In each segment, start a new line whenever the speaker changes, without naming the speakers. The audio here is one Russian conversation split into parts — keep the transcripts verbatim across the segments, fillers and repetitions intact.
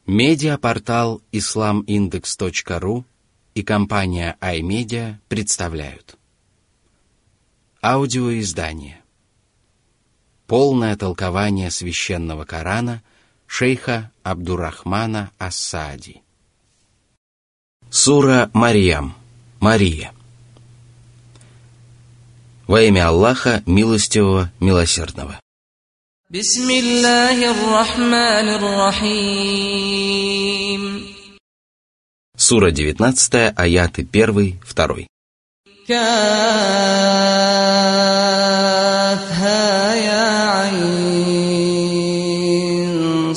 Медиапортал ислам индекс точка ру и компания iMedia представляют аудиоиздание «Полное толкование священного Корана» шейха Абдуррахмана ас-Саади. Сура Марьям. Мария. Во имя Аллаха, милостивого, милосердного.
Бисмиллахир-рахманир-рахим.
Сура девятнадцатая, аяты первый, второй.
Каф ха я айн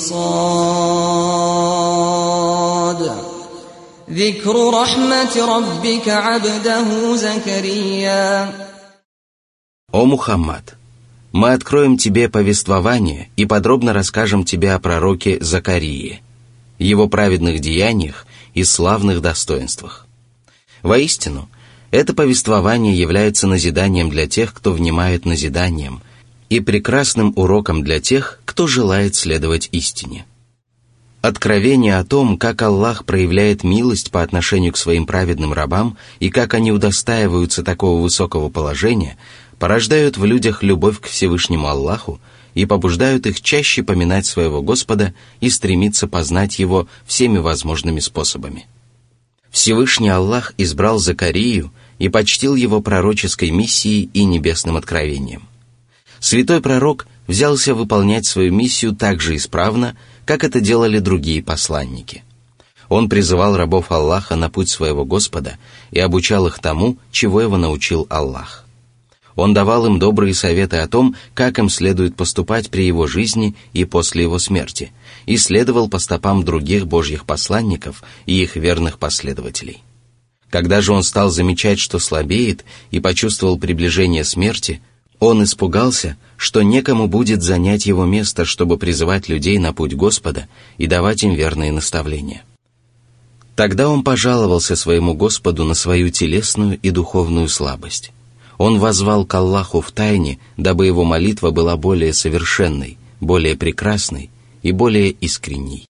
сад. Зикру рахмати раббика абдаху Закария.
О Мухаммад! Мы откроем тебе повествование и подробно расскажем тебе о пророке Закарии, его праведных деяниях и славных достоинствах. Воистину, это повествование является назиданием для тех, кто внимает назиданием, и прекрасным уроком для тех, кто желает следовать истине. Откровение о том, как Аллах проявляет милость по отношению к своим праведным рабам и как они удостаиваются такого высокого положения, порождают в людях любовь к Всевышнему Аллаху и побуждают их чаще поминать своего Господа и стремиться познать Его всеми возможными способами. Всевышний Аллах избрал Закарию и почтил его пророческой миссией и небесным откровением. Святой пророк взялся выполнять свою миссию так же исправно, как это делали другие посланники. Он призывал рабов Аллаха на путь своего Господа и обучал их тому, чего его научил Аллах. Он давал им добрые советы о том, как им следует поступать при его жизни и после его смерти, и следовал по стопам других божьих посланников и их верных последователей. Когда же он стал замечать, что слабеет, и почувствовал приближение смерти, он испугался, что некому будет занять его место, чтобы призывать людей на путь Господа и давать им верные наставления. Тогда он пожаловался своему Господу на свою телесную и духовную слабость. Он воззвал к Аллаху в тайне, дабы его молитва была более совершенной, более прекрасной и более искренней.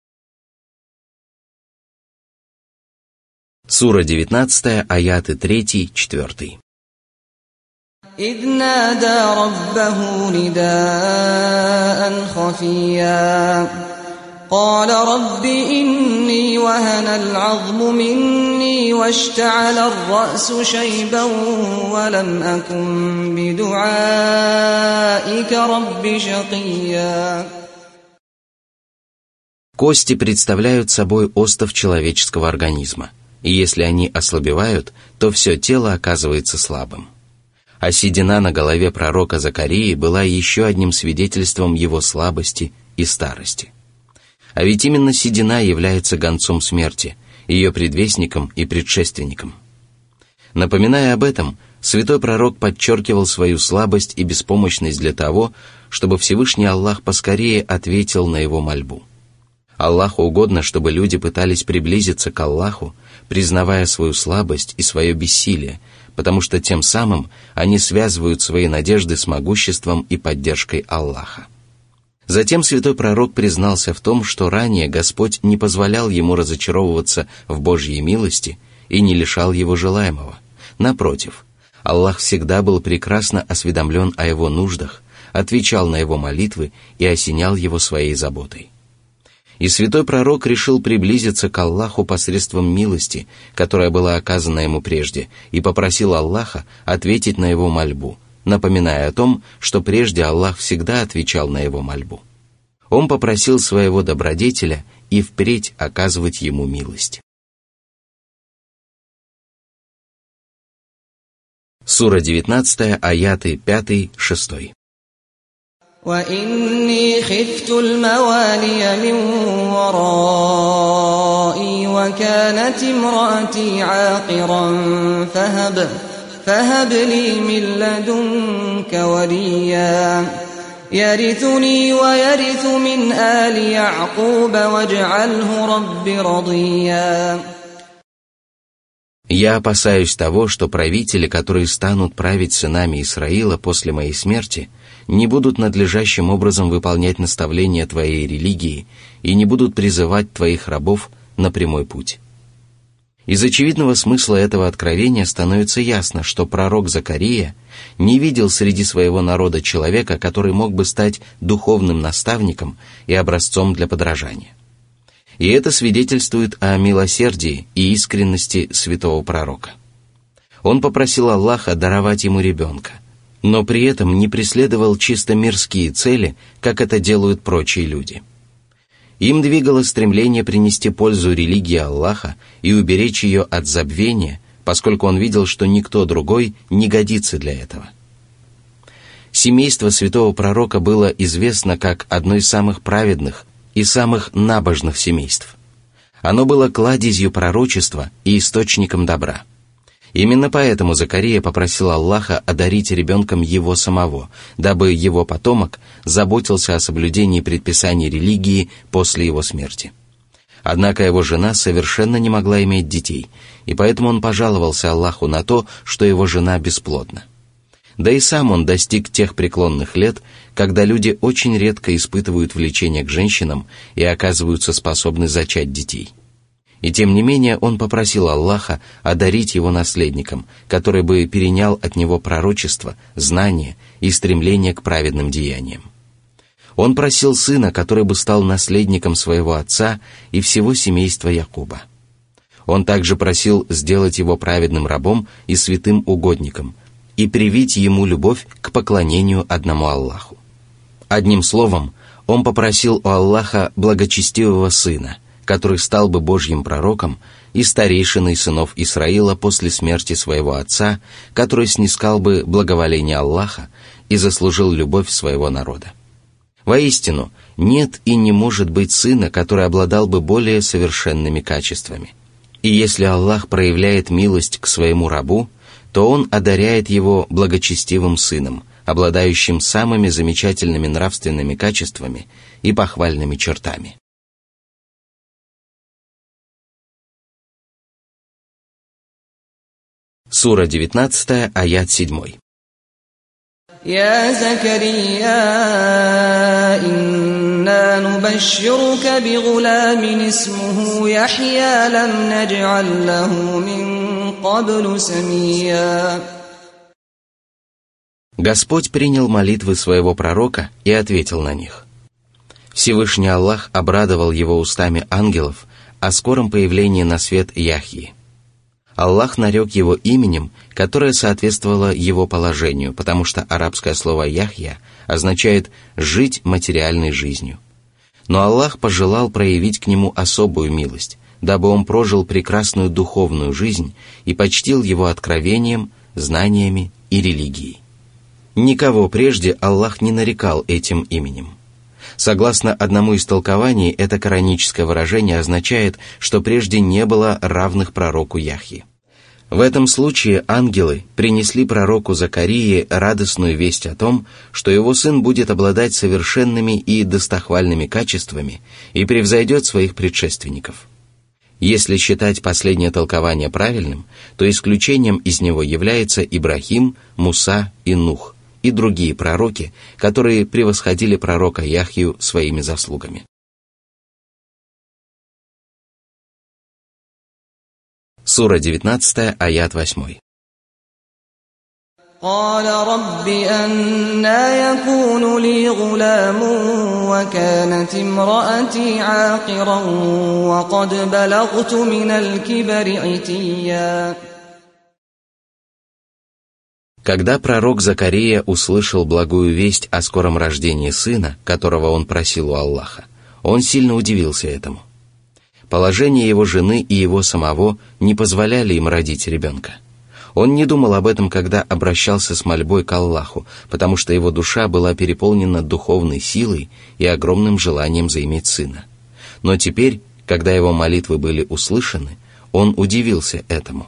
Сура девятнадцатая, аяты три, четыре.
إذ نادى ربه نداء خفيا قال رب إني وهن العظم مني واشتعل الرأس شيبا ولم أكن بدعائك رب شقيا.
Кости представляют собой остов человеческого организма, и если они ослабевают, то все тело оказывается слабым. А седина на голове пророка Закарии была еще одним свидетельством его слабости и старости. А ведь именно седина является гонцом смерти, ее предвестником и предшественником. Напоминая об этом, святой пророк подчеркивал свою слабость и беспомощность для того, чтобы Всевышний Аллах поскорее ответил на его мольбу. Аллаху угодно, чтобы люди пытались приблизиться к Аллаху, признавая свою слабость и свое бессилие, потому что тем самым они связывают свои надежды с могуществом и поддержкой Аллаха. Затем святой пророк признался в том, что ранее Господь не позволял ему разочаровываться в Божьей милости и не лишал его желаемого. Напротив, Аллах всегда был прекрасно осведомлен о его нуждах, отвечал на его молитвы и осенял его своей заботой. И святой пророк решил приблизиться к Аллаху посредством милости, которая была оказана ему прежде, и попросил Аллаха ответить на его мольбу, напоминая о том, что прежде Аллах всегда отвечал на его мольбу. Он попросил своего добродетеля и впредь оказывать ему милость. Сура девятнадцатая, аяты пять, шесть.
وإني خفت الموالي من ورائي وكانت امرأتي عاقرا فهب فهب لي من لدنك وليا يرثني ويرث من آل يعقوب واجعله رب رضيا.
Я опасаюсь того, что правители, которые станут править сынами Исраила после моей смерти, не будут надлежащим образом выполнять наставления твоей религии и не будут призывать твоих рабов на прямой путь. Из очевидного смысла этого откровения становится ясно, что пророк Закария не видел среди своего народа человека, который мог бы стать духовным наставником и образцом для подражания. И это свидетельствует о милосердии и искренности святого пророка. Он попросил Аллаха даровать ему ребенка, но при этом не преследовал чисто мирские цели, как это делают прочие люди. Им двигало стремление принести пользу религии Аллаха и уберечь ее от забвения, поскольку он видел, что никто другой не годится для этого. Семейство святого пророка было известно как одно из самых праведных и самых набожных семейств. Оно было кладезью пророчества и источником добра. Именно поэтому Закария попросил Аллаха одарить ребенком его самого, дабы его потомок заботился о соблюдении предписаний религии после его смерти. Однако его жена совершенно не могла иметь детей, и поэтому он пожаловался Аллаху на то, что его жена бесплодна. Да и сам он достиг тех преклонных лет, когда люди очень редко испытывают влечение к женщинам и оказываются способны зачать детей. И тем не менее он попросил Аллаха одарить его наследником, который бы перенял от него пророчество, знания и стремление к праведным деяниям. Он просил сына, который бы стал наследником своего отца и всего семейства Якуба. Он также просил сделать его праведным рабом и святым угодником и привить ему любовь к поклонению одному Аллаху. Одним словом, он попросил у Аллаха благочестивого сына, который стал бы Божьим пророком и старейшиной сынов Исраила после смерти своего отца, который снискал бы благоволение Аллаха и заслужил любовь своего народа. Воистину, нет и не может быть сына, который обладал бы более совершенными качествами. И если Аллах проявляет милость к своему рабу, то Он одаряет его благочестивым сыном, обладающим самыми замечательными нравственными качествами и похвальными чертами. Сура девятнадцатая, аят седьмой.
«Я Закария, инна нубашширука бигулямин исмуху Яхья лам надж'аль лаху мин каблу самия».
Господь принял молитвы своего пророка и ответил на них. Всевышний Аллах обрадовал его устами ангелов о скором появлении на свет Яхьи. Аллах нарек его именем, которое соответствовало его положению, потому что арабское слово «Яхья» означает «жить материальной жизнью». Но Аллах пожелал проявить к нему особую милость, дабы он прожил прекрасную духовную жизнь и почтил его откровением, знаниями и религией. Никого прежде Аллах не нарекал этим именем. Согласно одному из толкований, это кораническое выражение означает, что прежде не было равных пророку Яхьи. В этом случае ангелы принесли пророку Закарии радостную весть о том, что его сын будет обладать совершенными и достохвальными качествами и превзойдет своих предшественников. Если считать последнее толкование правильным, то исключением из него является Ибрахим, Муса и Нух, и другие пророки, которые превосходили пророка Яхью своими заслугами. Сура девятнадцатая, аят восьмой.
قال رب أنى يكون لي غلام وكانت امرأتي عاقرا وقد بلغت من الكبر عتيا.
Когда пророк Закария услышал благую весть о скором рождении сына, которого он просил у Аллаха, он сильно удивился этому. Положение его жены и его самого не позволяли им родить ребенка. Он не думал об этом, когда обращался с мольбой к Аллаху, потому что его душа была переполнена духовной силой и огромным желанием заиметь сына. Но теперь, когда его молитвы были услышаны, он удивился этому.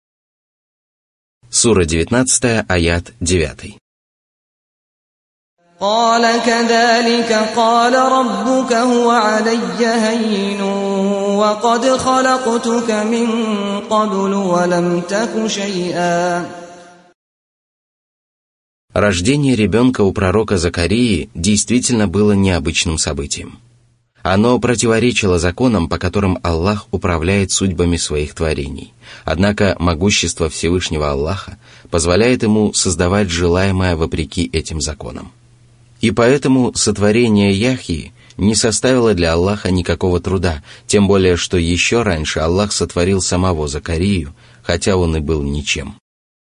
Сура девятнадцатая, аят девятый.
قال كذلك قال ربك هو علي هين وقد خلقتك من قبل ولم تك شيئا.
Рождение ребенка у пророка Закарии действительно было необычным событием. Оно противоречило законам, по которым Аллах управляет судьбами своих творений. Однако могущество Всевышнего Аллаха позволяет ему создавать желаемое вопреки этим законам. И поэтому сотворение Яхьи не составило для Аллаха никакого труда, тем более, что еще раньше Аллах сотворил самого Закарию, хотя он и был ничем.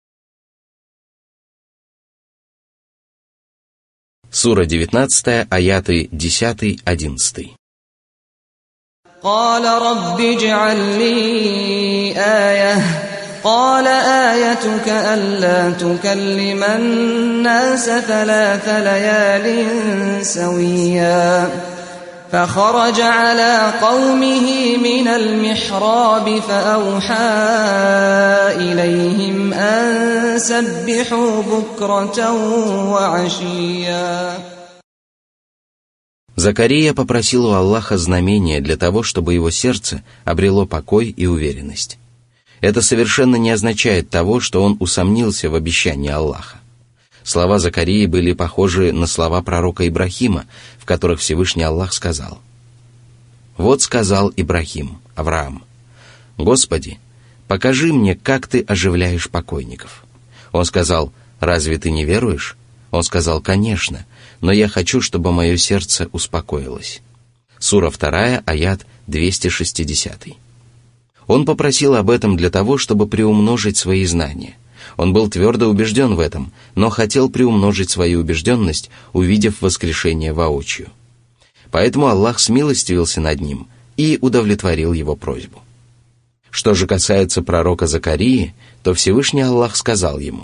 Сура девятнадцатая, аяты десять-одиннадцать.
قال رب اجعل لي آية قال آيتك ألا تكلم الناس ثلاث ليال سويا فخرج على قومه من المحراب فأوحى إليهم أن سبحوا بكرة وعشيا.
Закария попросил у Аллаха знамения для того, чтобы его сердце обрело покой и уверенность. Это совершенно не означает того, что он усомнился в обещании Аллаха. Слова Закарии были похожи на слова пророка Ибрахима, в которых Всевышний Аллах сказал: «Вот сказал Ибрахим, Авраам: Господи, покажи мне, как ты оживляешь покойников». Он сказал: «Разве ты не веруешь?» Он сказал: «Конечно, но я хочу, чтобы мое сердце успокоилось». Сура вторая, аят двести шестьдесят. Он попросил об этом для того, чтобы приумножить свои знания. Он был твердо убежден в этом, но хотел приумножить свою убежденность, увидев воскрешение воочию. Поэтому Аллах смилостивился над ним и удовлетворил его просьбу. Что же касается пророка Закарии, то Всевышний Аллах сказал ему: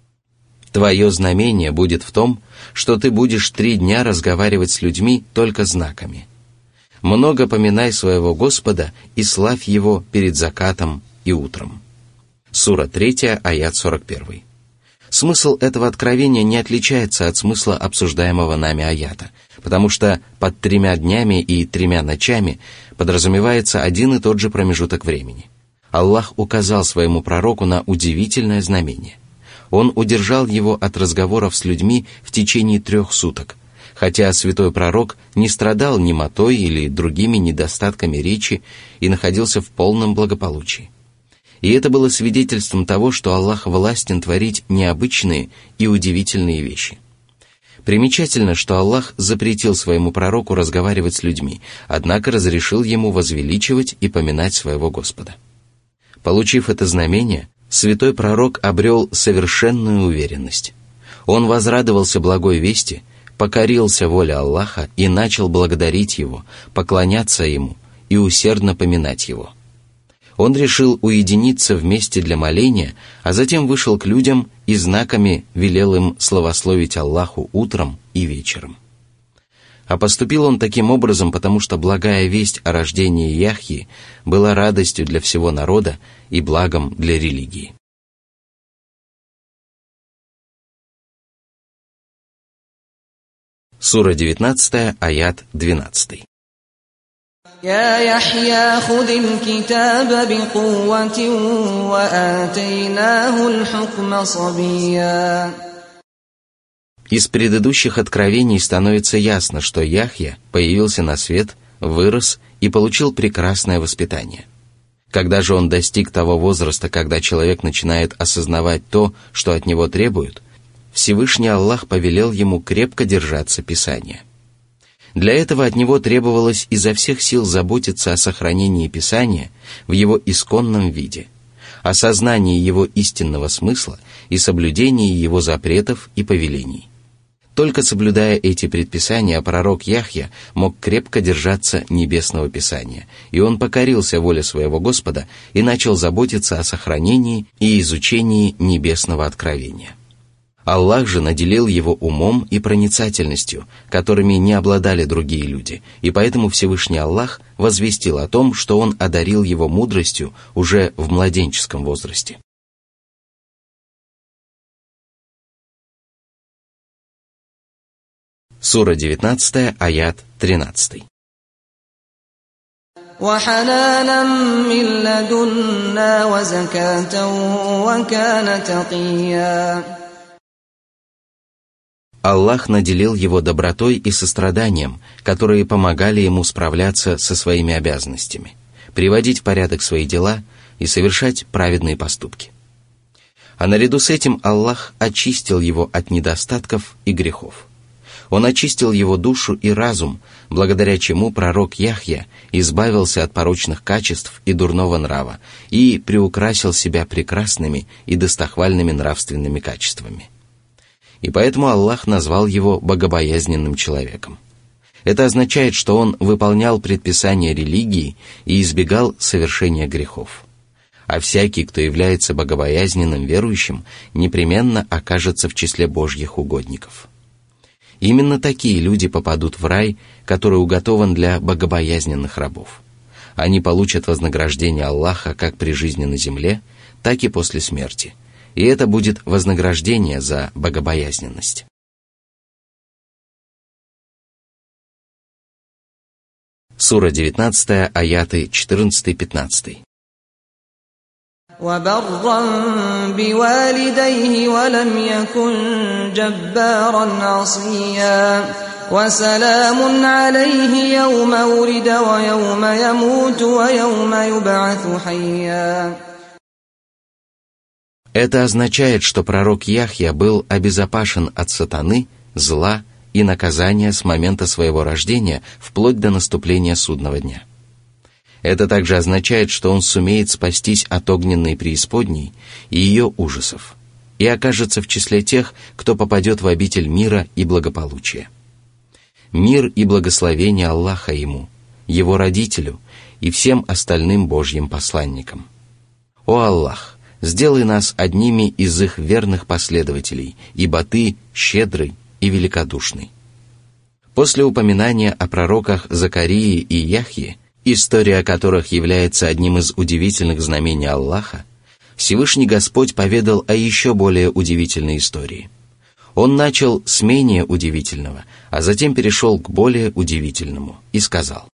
«Твое знамение будет в том, что ты будешь три дня разговаривать с людьми только знаками. Много поминай своего Господа и славь Его перед закатом и утром». Сура третья, аят сорок один. Смысл этого откровения не отличается от смысла обсуждаемого нами аята, потому что под тремя днями и тремя ночами подразумевается один и тот же промежуток времени. Аллах указал своему пророку на удивительное знамение. Он удержал его от разговоров с людьми в течение трех суток, хотя святой пророк не страдал немотой или другими недостатками речи и находился в полном благополучии. И это было свидетельством того, что Аллах властен творить необычные и удивительные вещи. Примечательно, что Аллах запретил своему пророку разговаривать с людьми, однако разрешил ему возвеличивать и поминать своего Господа. Получив это знамение, святой пророк обрел совершенную уверенность. Он возрадовался благой вести, покорился воле Аллаха и начал благодарить Его, поклоняться Ему и усердно поминать Его. Он решил уединиться в месте для моления, а затем вышел к людям и знаками велел им славословить Аллаху утром и вечером. А поступил он таким образом, потому что благая весть о рождении Яхьи была радостью для всего народа и благом для религии. Сура девятнадцатая, аят двенадцатый.
يا يحيى خذ الكتاب بقوة وآتيناه الحكم صبيا.
Из предыдущих откровений становится ясно, что Яхья появился на свет, вырос и получил прекрасное воспитание. Когда же он достиг того возраста, когда человек начинает осознавать то, что от него требуют, Всевышний Аллах повелел ему крепко держаться Писания. Для этого от него требовалось изо всех сил заботиться о сохранении Писания в его исконном виде, о сознании его истинного смысла и соблюдении его запретов и повелений. Только соблюдая эти предписания, пророк Яхья мог крепко держаться Небесного Писания, и он покорился воле своего Господа и начал заботиться о сохранении и изучении Небесного Откровения. Аллах же наделил его умом и проницательностью, которыми не обладали другие люди, и поэтому Всевышний Аллах возвестил о том, что Он одарил его мудростью уже в младенческом возрасте. Сура девятнадцатая, аят тринадцатый.
وحنانا من لدنا وزكاة وكان تقيا.
Аллах наделил его добротой и состраданием, которые помогали ему справляться со своими обязанностями, приводить в порядок свои дела и совершать праведные поступки. А наряду с этим Аллах очистил его от недостатков и грехов. Он очистил его душу и разум, благодаря чему пророк Яхья избавился от порочных качеств и дурного нрава и приукрасил себя прекрасными и достохвальными нравственными качествами. И поэтому Аллах назвал его богобоязненным человеком. Это означает, что он выполнял предписания религии и избегал совершения грехов. А всякий, кто является богобоязненным верующим, непременно окажется в числе Божьих угодников. Именно такие люди попадут в рай, который уготован для богобоязненных рабов. Они получат вознаграждение Аллаха как при жизни на земле, так и после смерти. И это будет вознаграждение за богобоязненность. Сура девятнадцатая, аяты четырнадцатый-пятнадцатый.
وبرا بوالديه ولم يكن جبارا عصيا وسلام عليه يوم ولد ويوم يموت ويوم يبعث حيا.
Это означает, что пророк Яхья был обезопасен от сатаны, зла и наказания с момента своего рождения вплоть до наступления судного дня. Это также означает, что он сумеет спастись от огненной преисподней и ее ужасов, и окажется в числе тех, кто попадет в обитель мира и благополучия. Мир и благословение Аллаха ему, его родителю и всем остальным Божьим посланникам. О Аллах, сделай нас одними из их верных последователей, ибо Ты щедрый и великодушный. После упоминания о пророках Закарии и Яхье, история которых является одним из удивительных знамений Аллаха, Всевышний Господь поведал о еще более удивительной истории. Он начал с менее удивительного, а затем перешел к более удивительному и сказал.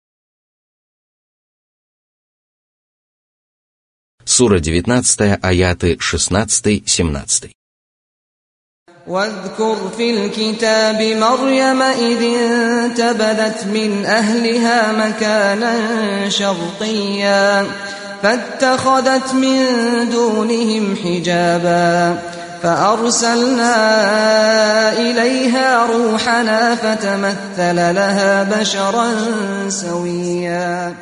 Сура девятнадцатая, аяты шестнадцатый-семнадцатый.
واذكر في الكتاب مريم إذ انتبذت من أهلها مكانا شرقيا فاتخذت من دونهم حجابا فأرسلنا إليها روحنا فتمثل لها بشرا سويا.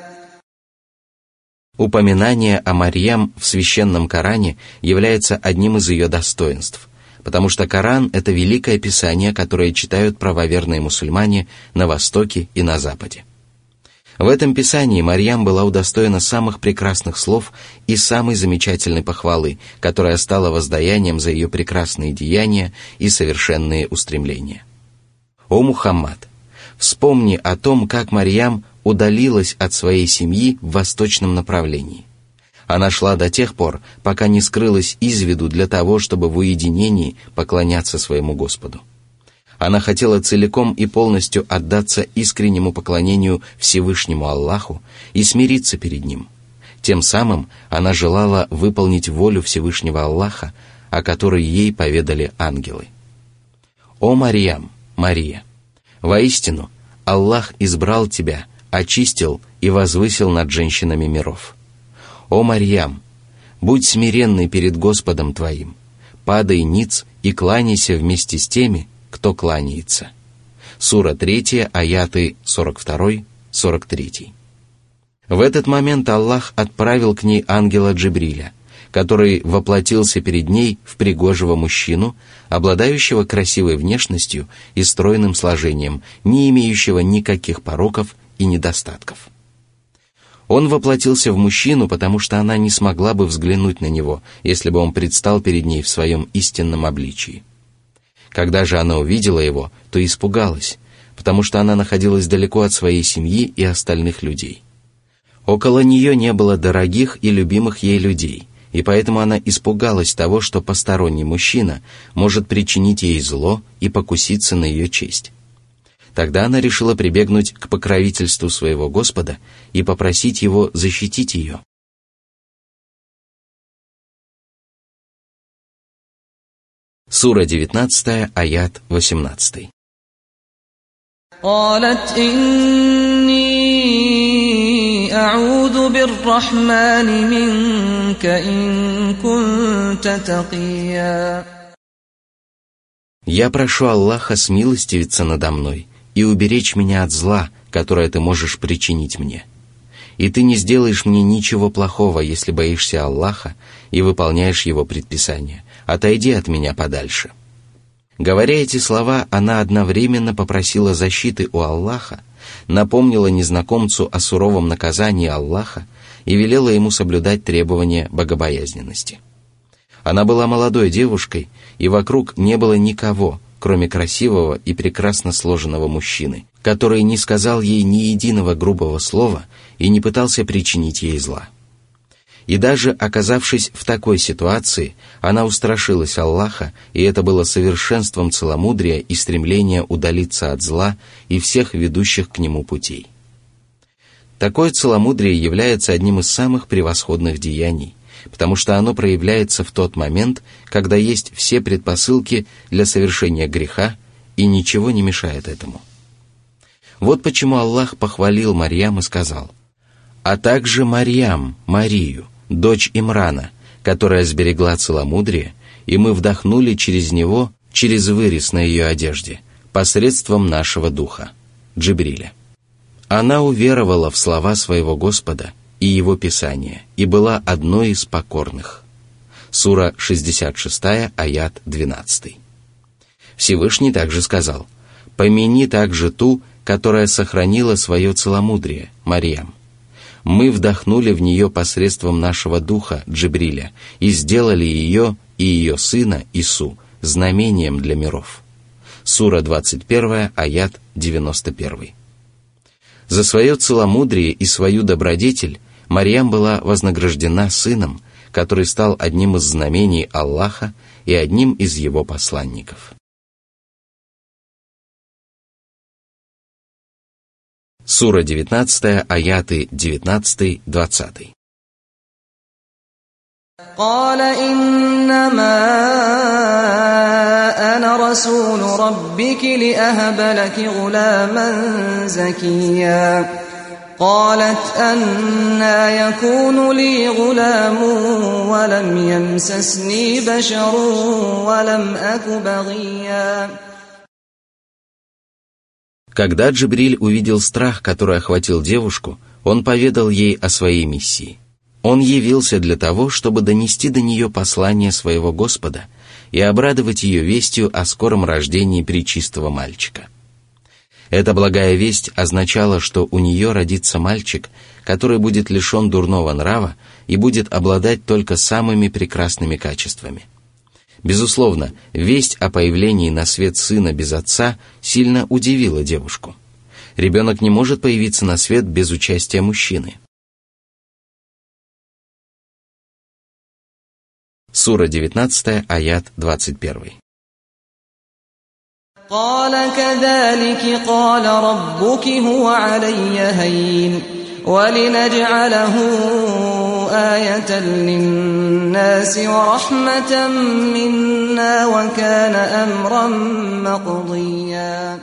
Упоминание о Марьям в священном Коране является одним из ее достоинств, потому что Коран – это великое писание, которое читают правоверные мусульмане на Востоке и на Западе. В этом писании Марьям была удостоена самых прекрасных слов и самой замечательной похвалы, которая стала воздаянием за ее прекрасные деяния и совершенные устремления. О Мухаммад, вспомни о том, как Марьям удалилась от своей семьи в восточном направлении. Она шла до тех пор, пока не скрылась из виду для того, чтобы в уединении поклоняться своему Господу. Она хотела целиком и полностью отдаться искреннему поклонению Всевышнему Аллаху и смириться перед Ним. Тем самым она желала выполнить волю Всевышнего Аллаха, о которой ей поведали ангелы. «О Марьям, Мария, воистину Аллах избрал тебя, очистил и возвысил над женщинами миров. О Марьям, будь смиренной перед Господом твоим, падай ниц и кланяйся вместе с теми, кто кланяется». Сура третья, аяты сорок два — сорок три. В этот момент Аллах отправил к ней ангела Джибриля, который воплотился перед ней в пригожего мужчину, обладающего красивой внешностью и стройным сложением, не имеющего никаких пороков и недостатков. Он воплотился в мужчину, потому что она не смогла бы взглянуть на него, если бы он предстал перед ней в своем истинном обличии. Когда же она увидела его, то испугалась, потому что она находилась далеко от своей семьи и остальных людей. Около нее не было дорогих и любимых ей людей, и поэтому она испугалась того, что посторонний мужчина может причинить ей зло и покуситься на ее честь. Тогда она решила прибегнуть к покровительству своего Господа и попросить его защитить ее. Сура девятнадцатая, аят восемнадцатый.
قالت إني أعوذ بالرحمن منك إن كنت تقيا.
«Я прошу Аллаха смилостивиться надо мной и уберечь меня от зла, которое ты можешь причинить мне. И ты не сделаешь мне ничего плохого, если боишься Аллаха и выполняешь Его предписания. Отойди от меня подальше». Говоря эти слова, она одновременно попросила защиты у Аллаха, напомнила незнакомцу о суровом наказании Аллаха и велела ему соблюдать требования богобоязненности. Она была молодой девушкой, и вокруг не было никого, кроме красивого и прекрасно сложенного мужчины, который не сказал ей ни единого грубого слова и не пытался причинить ей зла. И даже оказавшись в такой ситуации, она устрашилась Аллаха, и это было совершенством целомудрия и стремления удалиться от зла и всех ведущих к нему путей. Такое целомудрие является одним из самых превосходных деяний, потому что оно проявляется в тот момент, когда есть все предпосылки для совершения греха, и ничего не мешает этому. Вот почему Аллах похвалил Марьям и сказал: «А также Марьям, Марию, дочь Имрана, которая сберегла целомудрие, и мы вдохнули через него, через вырез на ее одежде, посредством нашего духа, Джибриля. Она уверовала в слова своего Господа и Его Писания, и была одной из покорных». Сура шестьдесят шестая, аят двенадцатый. Всевышний также сказал: «Помяни также ту, которая сохранила свое целомудрие, Марьям. Мы вдохнули в нее посредством нашего духа, Джибриля, и сделали ее и ее сына, Ису, знамением для миров». Сура двадцать первая, аят девяносто первый. За свое целомудрие и свою добродетель Марьям была вознаграждена сыном, который стал одним из знамений Аллаха и одним из его посланников. Сура девятнадцатая, аяты девятнадцатый-двадцатый.
قال إنما أنا رسول ربك لأهب لك غلاما زكيا قالت أنى يكون لي غلام ولم يمسسني بشر ولم أك بغيا.
Когда Джибриль увидел страх, который охватил девушку, он поведал ей о своей миссии. Он явился для того, чтобы донести до нее послание своего Господа и обрадовать ее вестью о скором рождении пречистого мальчика. Эта благая весть означала, что у нее родится мальчик, который будет лишен дурного нрава и будет обладать только самыми прекрасными качествами. Безусловно, весть о появлении на свет сына без отца сильно удивила девушку. Ребенок не может появиться на свет без участия мужчины. Сура девятнадцатая, аят двадцать первый.
قال كذلك قال ربك هو علي هين ولنجعله آية للناس ورحمة منا وكان أمرا مقضيا.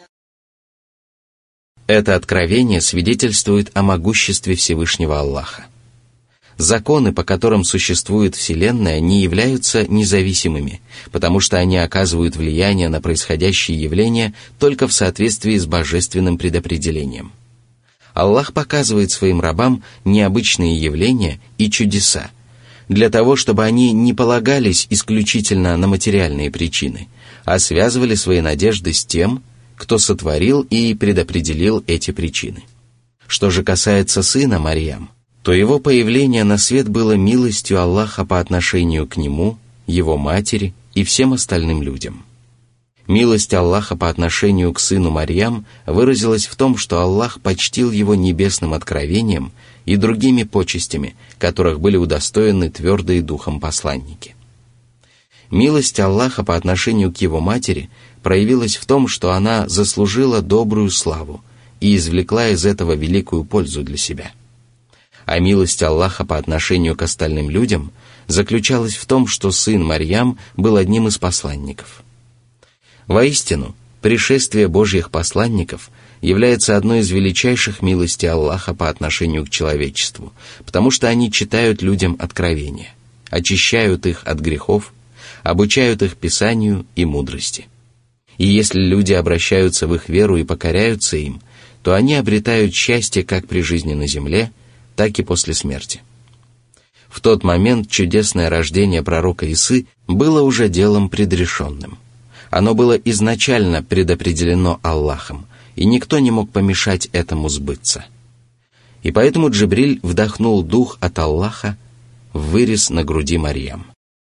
Это откровение свидетельствует о могуществе Всевышнего Аллаха. Законы, по которым существует Вселенная, не являются независимыми, потому что они оказывают влияние на происходящие явления только в соответствии с божественным предопределением. Аллах показывает своим рабам необычные явления и чудеса, для того, чтобы они не полагались исключительно на материальные причины, а связывали свои надежды с тем, кто сотворил и предопределил эти причины. Что же касается сына Марьям, то его появление на свет было милостью Аллаха по отношению к нему, его матери и всем остальным людям. Милость Аллаха по отношению к сыну Марьям выразилась в том, что Аллах почтил его небесным откровением и другими почестями, которых были удостоены твердые духом посланники. Милость Аллаха по отношению к его матери проявилась в том, что она заслужила добрую славу и извлекла из этого великую пользу для себя. А милость Аллаха по отношению к остальным людям заключалась в том, что сын Марьям был одним из посланников. Воистину, пришествие Божьих посланников является одной из величайших милостей Аллаха по отношению к человечеству, потому что они читают людям откровения, очищают их от грехов, обучают их писанию и мудрости. И если люди обращаются в их веру и покоряются им, то они обретают счастье как при жизни на земле, так и после смерти. В тот момент чудесное рождение пророка Исы было уже делом предрешенным. Оно было изначально предопределено Аллахом, и никто не мог помешать этому сбыться. И поэтому Джибриль вдохнул дух от Аллаха в вырез на груди Марьям.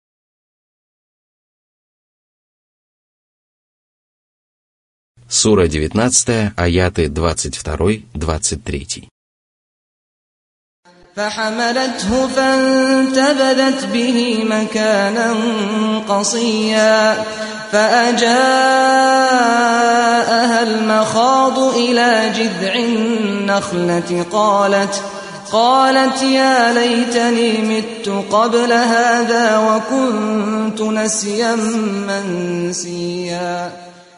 Сура девятнадцатая, аяты двадцать два двадцать три.
فحملته فانتبذت به مكانا قصيا فأجاءها المخاض إلى جذع النخلة قالت قالت يا ليتني مت قبل هذا وكنت نسيا منسيا.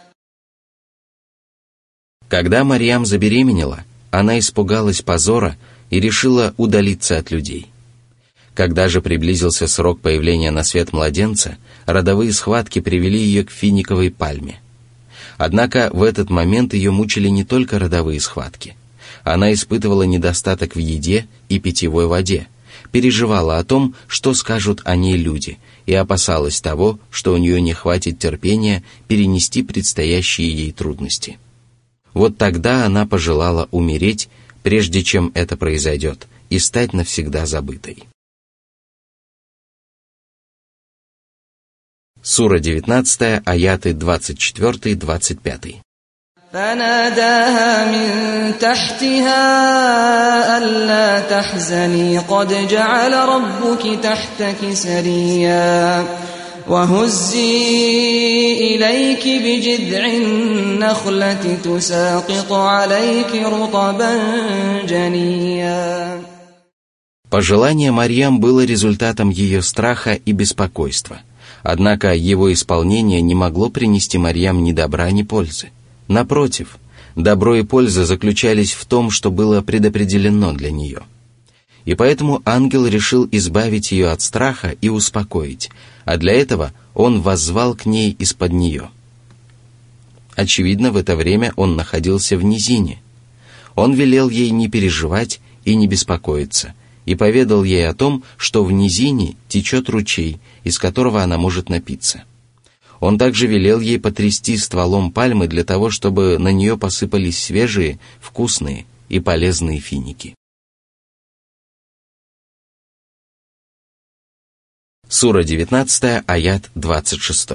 Когда Марьям забеременела, она испугалась позора и решила удалиться от людей. Когда же приблизился срок появления на свет младенца, родовые схватки привели ее к финиковой пальме. Однако в этот момент ее мучили не только родовые схватки. Она испытывала недостаток в еде и питьевой воде, переживала о том, что скажут о ней люди, и опасалась того, что у нее не хватит терпения перенести предстоящие ей трудности. Вот тогда она пожелала умереть, прежде чем это произойдет, и стать навсегда забытой. Сура девятнадцатая, аяты двадцать четыре двадцать пять.
فناداها من تحتها ألا تحزني قد جعل ربك تحتك سريا وهزي إليك بجذع النخلة تساقط عليك رطبا جنيا.
Пожелание Марьям было результатом ее страха и беспокойства, однако его исполнение не могло принести Марьям ни добра, ни пользы. Напротив, добро и польза заключались в том, что было предопределено для нее. И поэтому ангел решил избавить ее от страха и успокоить, а для этого он воззвал к ней из-под нее. Очевидно, в это время он находился в низине. Он велел ей не переживать и не беспокоиться, и поведал ей о том, что в низине течет ручей, из которого она может напиться. Он также велел ей потрясти стволом пальмы для того, чтобы на нее посыпались свежие, вкусные и полезные финики. Сура девятнадцатая, аят двадцать шесть.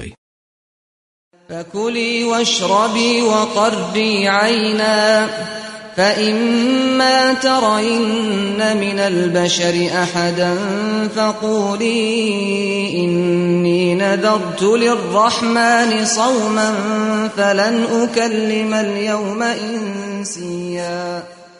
فكلي واشربي وقري عينا فإما ترين من البشر أحدا فقولي إني نذرت للرحمن صوما فلن أكلم اليوم إنسيا.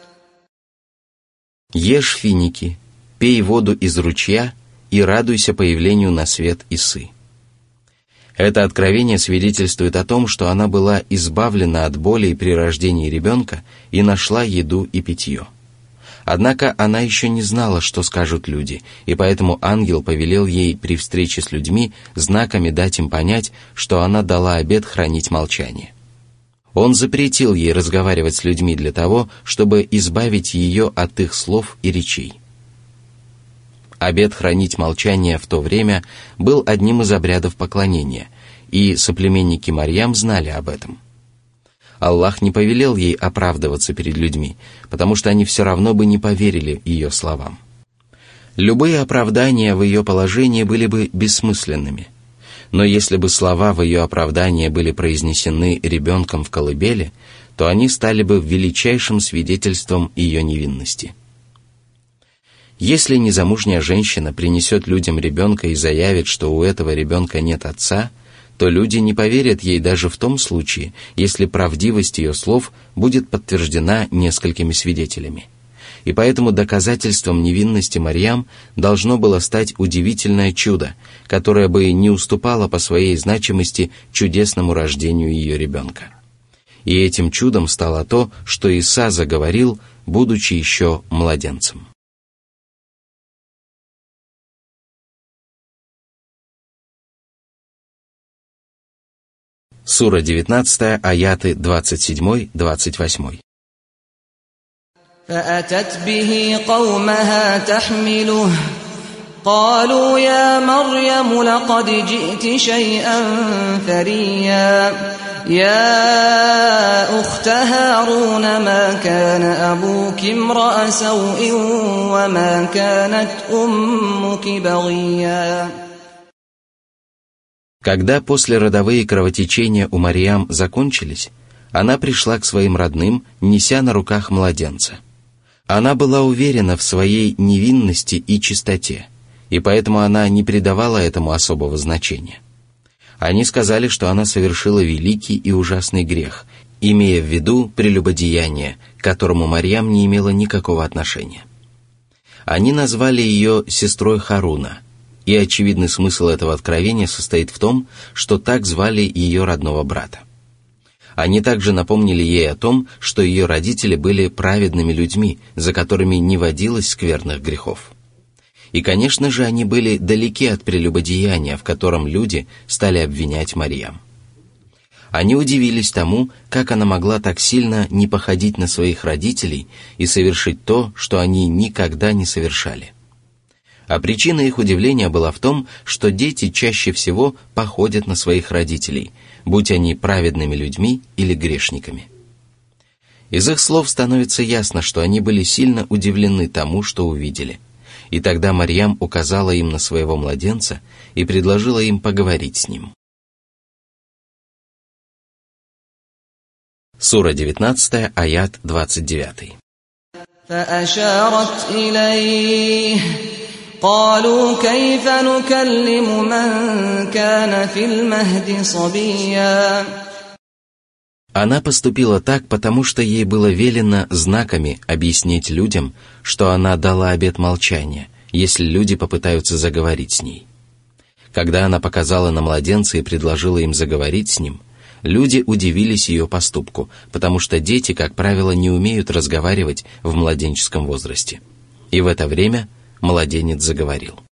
Ешь финики, пей воду из ручья и радуйся появлению на свет Исы. Это откровение свидетельствует о том, что она была избавлена от боли при рождении ребенка и нашла еду и питье. Однако она еще не знала, что скажут люди, и поэтому ангел повелел ей при встрече с людьми знаками дать им понять, что она дала обет хранить молчание. Он запретил ей разговаривать с людьми для того, чтобы избавить ее от их слов и речей. Обет хранить молчание в то время был одним из обрядов поклонения, и соплеменники Марьям знали об этом. Аллах не повелел ей оправдываться перед людьми, потому что они все равно бы не поверили ее словам. Любые оправдания в ее положении были бы бессмысленными, но если бы слова в ее оправдание были произнесены ребенком в колыбели, то они стали бы величайшим свидетельством ее невинности. Если незамужняя женщина принесет людям ребенка и заявит, что у этого ребенка нет отца, то люди не поверят ей даже в том случае, если правдивость ее слов будет подтверждена несколькими свидетелями. И поэтому доказательством невинности Марьям должно было стать удивительное чудо, которое бы не уступало по своей значимости чудесному рождению ее ребенка. И этим чудом стало то, что Иса заговорил, будучи еще младенцем. Сура девятнадцатая, аяты двадцать семь двадцать восемь.
فأتت به قومها تحمله قالوا يا مريم لقد جئت شيئا فريا يا أخت هارون ما كان أبوك امرأ سوء وما كانت أمك بغيا.
Когда послеродовые кровотечения у Марьям закончились, она пришла к своим родным, неся на руках младенца. Она была уверена в своей невинности и чистоте, и поэтому она не придавала этому особого значения. Они сказали, что она совершила великий и ужасный грех, имея в виду прелюбодеяние, к которому Марьям не имела никакого отношения. Они назвали ее сестрой Харуна, и очевидный смысл этого откровения состоит в том, что так звали ее родного брата. Они также напомнили ей о том, что ее родители были праведными людьми, за которыми не водилось скверных грехов. И, конечно же, они были далеки от прелюбодеяния, в котором люди стали обвинять Марьям. Они удивились тому, как она могла так сильно не походить на своих родителей и совершить то, что они никогда не совершали. А причина их удивления была в том, что дети чаще всего походят на своих родителей, будь они праведными людьми или грешниками. Из их слов становится ясно, что они были сильно удивлены тому, что увидели. И тогда Марьям указала им на своего младенца и предложила им поговорить с ним. Сура девятнадцатая, аят двадцать девять.
فأشارت إليه قالوا كيف نكلم من كان في المهد صبيا.
Она поступила так, потому что ей было велено знаками объяснить людям, что она дала обет молчания, если люди попытаются заговорить с ней. Когда она показала на младенца и предложила им заговорить с ним, люди удивились ее поступку, потому что дети, как правило, не умеют разговаривать в младенческом возрасте. И в это время младенец заговорил.